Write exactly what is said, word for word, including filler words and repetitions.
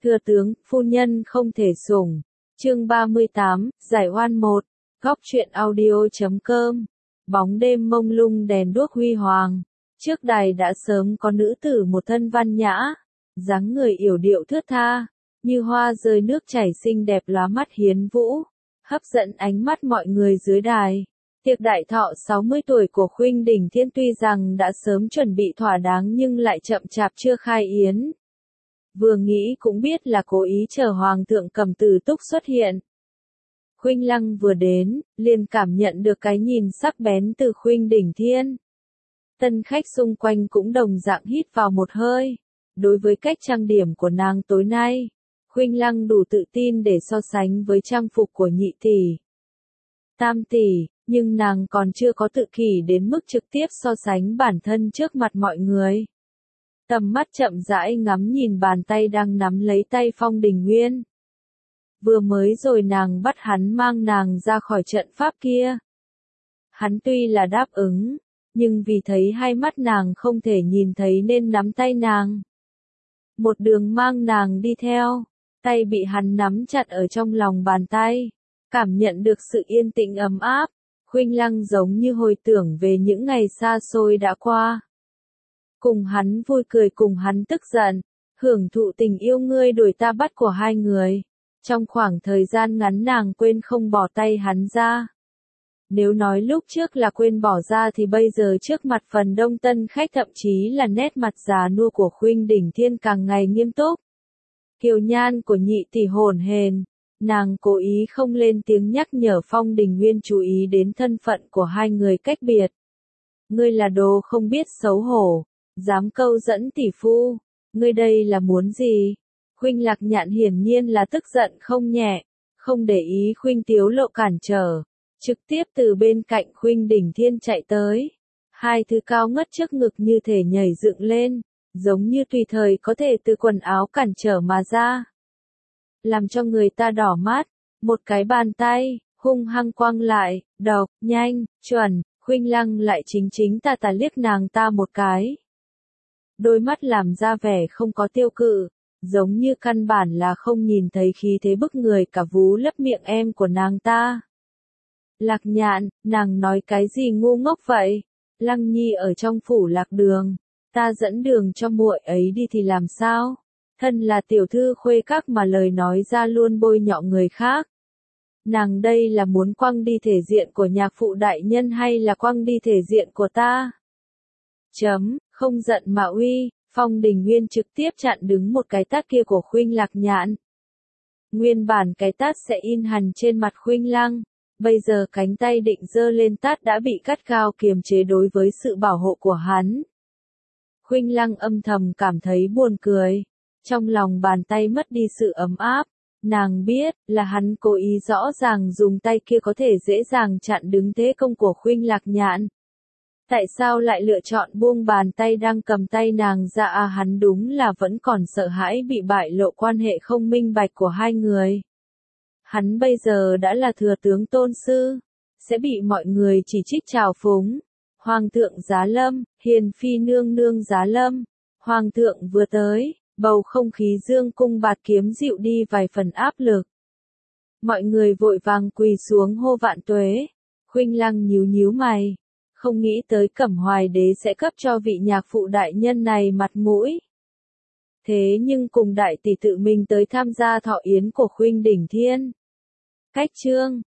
Thừa tướng, phu nhân không thể sủng. Chương ba mươi tám, Giải oan một. Góc truyện audio chấm com. Bóng đêm mông lung đèn đuốc huy hoàng. Trước đài đã sớm có nữ tử một thân văn nhã, dáng người yểu điệu thướt tha, như hoa rơi nước chảy xinh đẹp lóa mắt hiến vũ, hấp dẫn ánh mắt mọi người dưới đài. Tiệc đại thọ sáu mươi tuổi của Khuynh Đỉnh Thiên tuy rằng đã sớm chuẩn bị thỏa đáng nhưng lại chậm chạp chưa khai yến. Vừa nghĩ cũng biết là cố ý chờ Hoàng thượng Cầm Tử Túc xuất hiện. Khuynh Lăng vừa đến, liền cảm nhận được cái nhìn sắc bén từ Khuynh Đỉnh Thiên. Tân khách xung quanh cũng đồng dạng hít vào một hơi. Đối với cách trang điểm của nàng tối nay, Khuynh Lăng đủ tự tin để so sánh với trang phục của nhị tỷ, tam tỷ, nhưng nàng còn chưa có tự kỷ đến mức trực tiếp so sánh bản thân trước mặt mọi người. Tầm mắt chậm rãi ngắm nhìn bàn tay đang nắm lấy tay Phong Đình Nguyên. Vừa mới rồi nàng bắt hắn mang nàng ra khỏi trận pháp kia. Hắn tuy là đáp ứng, nhưng vì thấy hai mắt nàng không thể nhìn thấy nên nắm tay nàng. Một đường mang nàng đi theo, tay bị hắn nắm chặt ở trong lòng bàn tay, cảm nhận được sự yên tĩnh ấm áp. Khuynh Lăng giống như hồi tưởng về những ngày xa xôi đã qua. Cùng hắn vui cười, cùng hắn tức giận, hưởng thụ tình yêu ngươi đuổi ta bắt của hai người. Trong khoảng thời gian ngắn nàng quên không bỏ tay hắn ra. Nếu nói lúc trước là quên bỏ ra thì bây giờ trước mặt phần đông tân khách thậm chí là nét mặt già nua của Khuynh Đỉnh Thiên càng ngày nghiêm túc. Kiều nhan của nhị tỷ hổn hển, nàng cố ý không lên tiếng nhắc nhở Phong Đình Nguyên chú ý đến thân phận của hai người cách biệt. Ngươi là đồ không biết xấu hổ, dám câu dẫn tỷ phu, ngươi đây là muốn gì? Khuynh Lạc Nhạn hiển nhiên là tức giận không nhẹ, không để ý Khuynh Tiếu Lộ cản trở, trực tiếp từ bên cạnh Khuynh Đỉnh Thiên chạy tới. Hai thứ cao ngất trước ngực như thể nhảy dựng lên, giống như tùy thời có thể từ quần áo cản trở mà ra. Làm cho người ta đỏ mắt, một cái bàn tay, hung hăng quăng lại, độc, nhanh, chuẩn, Khuynh Lăng lại chính chính tà tà liếc nàng ta một cái. Đôi mắt làm ra vẻ không có tiêu cự, giống như căn bản là không nhìn thấy khí thế bức người cả vú lấp miệng em của nàng ta. Lạc Nhạn, nàng nói cái gì ngu ngốc vậy? Lăng Nhi ở trong phủ Lạc Đường, ta dẫn đường cho muội ấy đi thì làm sao? Thân là tiểu thư khuê các mà lời nói ra luôn bôi nhọ người khác. Nàng đây là muốn quăng đi thể diện của nhạc phụ đại nhân hay là quăng đi thể diện của ta? Chấm, không giận mà uy. Phong Đình Nguyên trực tiếp chặn đứng một cái tát kia của Khuynh Lạc Nhạn. Nguyên bản cái tát sẽ in hằn trên mặt Khuynh Lăng, bây giờ cánh tay định giơ lên tát đã bị cắt gao kiềm chế đối với sự bảo hộ của hắn. Khuynh Lăng âm thầm cảm thấy buồn cười, trong lòng bàn tay mất đi sự ấm áp, nàng biết là hắn cố ý rõ ràng dùng tay kia có thể dễ dàng chặn đứng thế công của Khuynh Lạc Nhạn. Tại sao lại lựa chọn buông bàn tay đang cầm tay nàng ra? À, hắn đúng là vẫn còn sợ hãi bị bại lộ quan hệ không minh bạch của hai người. Hắn bây giờ đã là thừa tướng tôn sư, sẽ bị mọi người chỉ trích trào phúng. Hoàng thượng giá lâm, hiền phi nương nương giá lâm. Hoàng thượng vừa tới, bầu không khí dương cung bạt kiếm dịu đi vài phần áp lực. Mọi người vội vàng quỳ xuống hô vạn tuế. Khuynh Lăng nhíu nhíu mày, không nghĩ tới Cẩm Hoài Đế sẽ cấp cho vị nhạc phụ đại nhân này mặt mũi. Thế nhưng cùng đại tỷ tự mình tới tham gia thọ yến của Khuynh Đỉnh Thiên. Cách chương